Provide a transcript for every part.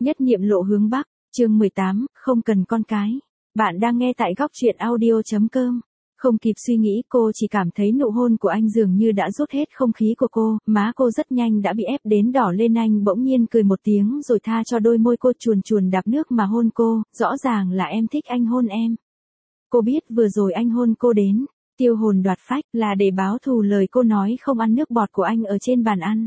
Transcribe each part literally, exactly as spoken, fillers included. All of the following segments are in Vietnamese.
Nhất niệm lộ hướng Bắc, chương mười tám, không cần con cái. Bạn đang nghe tại góc truyện audio.com. Không kịp suy nghĩ cô chỉ cảm thấy nụ hôn của anh dường như đã rút hết không khí của cô, má cô rất nhanh đã bị ép đến đỏ lên. Anh bỗng nhiên cười một tiếng rồi tha cho đôi môi cô chuồn chuồn đạp nước mà hôn cô, rõ ràng là em thích anh hôn em. Cô biết vừa rồi anh hôn cô đến, tiêu hồn đoạt phách là để báo thù lời cô nói không ăn nước bọt của anh ở trên bàn ăn.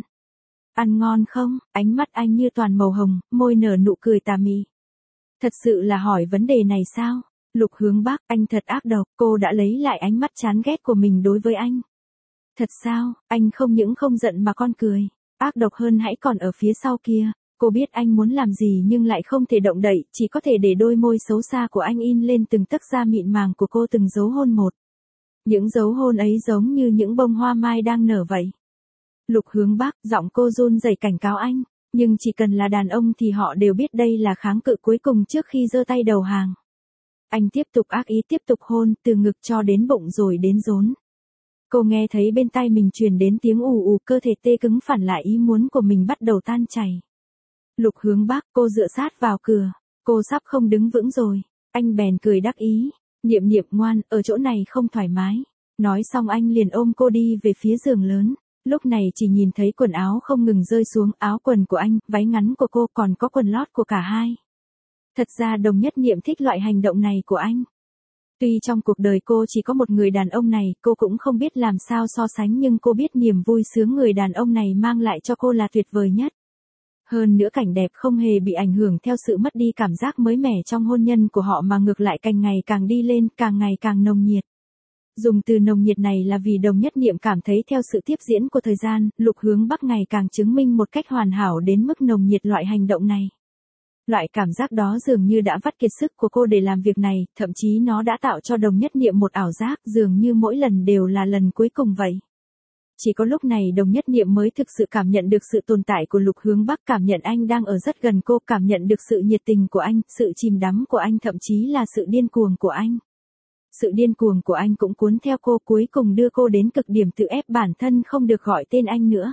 Ăn ngon không? Ánh mắt anh như toàn màu hồng, môi nở nụ cười tà mị. Thật sự là hỏi vấn đề này sao? Lục Hướng Bắc, anh thật ác độc, cô đã lấy lại ánh mắt chán ghét của mình đối với anh. Thật sao? Anh không những không giận mà còn cười. Ác độc hơn hãy còn ở phía sau kia. Cô biết anh muốn làm gì nhưng lại không thể động đậy, chỉ có thể để đôi môi xấu xa của anh in lên từng tấc da mịn màng của cô từng dấu hôn một. Những dấu hôn ấy giống như những bông hoa mai đang nở vậy. Lục Hướng Bắc, giọng cô run rẩy cảnh cáo anh, nhưng chỉ cần là đàn ông thì họ đều biết đây là kháng cự cuối cùng trước khi giơ tay đầu hàng. Anh tiếp tục ác ý tiếp tục hôn, từ ngực cho đến bụng rồi đến rốn. Cô nghe thấy bên tai mình truyền đến tiếng ù ù, cơ thể tê cứng phản lại ý muốn của mình bắt đầu tan chảy. Lục Hướng Bắc, cô dựa sát vào cửa, cô sắp không đứng vững rồi. Anh bèn cười đắc ý, Niệm Niệm ngoan, ở chỗ này không thoải mái. Nói xong anh liền ôm cô đi về phía giường lớn. Lúc này chỉ nhìn thấy quần áo không ngừng rơi xuống, áo quần của anh, váy ngắn của cô, còn có quần lót của cả hai. Thật ra Đồng Nhất Niệm thích loại hành động này của anh. Tuy trong cuộc đời cô chỉ có một người đàn ông này, cô cũng không biết làm sao so sánh, nhưng cô biết niềm vui sướng người đàn ông này mang lại cho cô là tuyệt vời nhất. Hơn nữa cảnh đẹp không hề bị ảnh hưởng theo sự mất đi cảm giác mới mẻ trong hôn nhân của họ mà ngược lại càng ngày càng đi lên, càng ngày càng nồng nhiệt. Dùng từ nồng nhiệt này là vì Đồng Nhất Niệm cảm thấy theo sự tiếp diễn của thời gian, Lục Hướng Bắc ngày càng chứng minh một cách hoàn hảo đến mức nồng nhiệt loại hành động này. Loại cảm giác đó dường như đã vắt kiệt sức của cô để làm việc này, thậm chí nó đã tạo cho Đồng Nhất Niệm một ảo giác dường như mỗi lần đều là lần cuối cùng vậy. Chỉ có lúc này Đồng Nhất Niệm mới thực sự cảm nhận được sự tồn tại của Lục Hướng Bắc, cảm nhận anh đang ở rất gần cô, cảm nhận được sự nhiệt tình của anh, sự chìm đắm của anh, thậm chí là sự điên cuồng của anh. Sự điên cuồng của anh cũng cuốn theo cô, cuối cùng đưa cô đến cực điểm tự ép bản thân không được gọi tên anh nữa.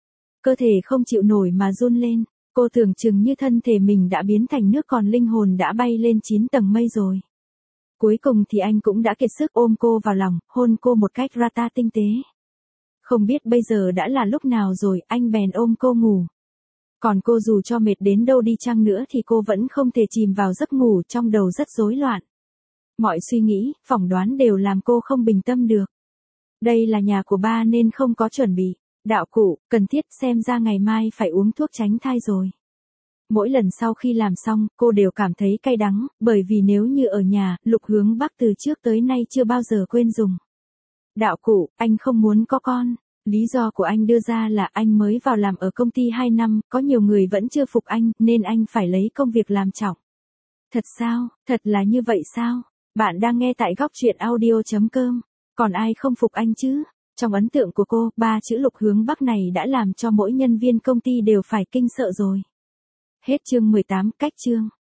Cơ thể không chịu nổi mà run lên, cô tưởng chừng như thân thể mình đã biến thành nước còn linh hồn đã bay lên chín tầng mây rồi. Cuối cùng thì anh cũng đã kiệt sức ôm cô vào lòng, hôn cô một cách rata tinh tế. Không biết bây giờ đã là lúc nào rồi, anh bèn ôm cô ngủ. Còn cô dù cho mệt đến đâu đi chăng nữa thì cô vẫn không thể chìm vào giấc ngủ, trong đầu rất rối loạn. Mọi suy nghĩ, phỏng đoán đều làm cô không bình tâm được. Đây là nhà của ba nên không có chuẩn bị. Đạo cụ, cần thiết, xem ra ngày mai phải uống thuốc tránh thai rồi. Mỗi lần sau khi làm xong, cô đều cảm thấy cay đắng, bởi vì nếu như ở nhà, Lục Hướng Bắc từ trước tới nay chưa bao giờ quên dùng. Đạo cụ, anh không muốn có con. Lý do của anh đưa ra là anh mới vào làm ở công ty hai năm, có nhiều người vẫn chưa phục anh, nên anh phải lấy công việc làm trọng. Thật sao, thật là như vậy sao? Bạn đang nghe tại góc truyện audio.com. Còn ai không phục anh chứ? Trong ấn tượng của cô, ba chữ Lục Hướng Bắc này đã làm cho mỗi nhân viên công ty đều phải kinh sợ rồi. Hết chương mười tám, cách chương.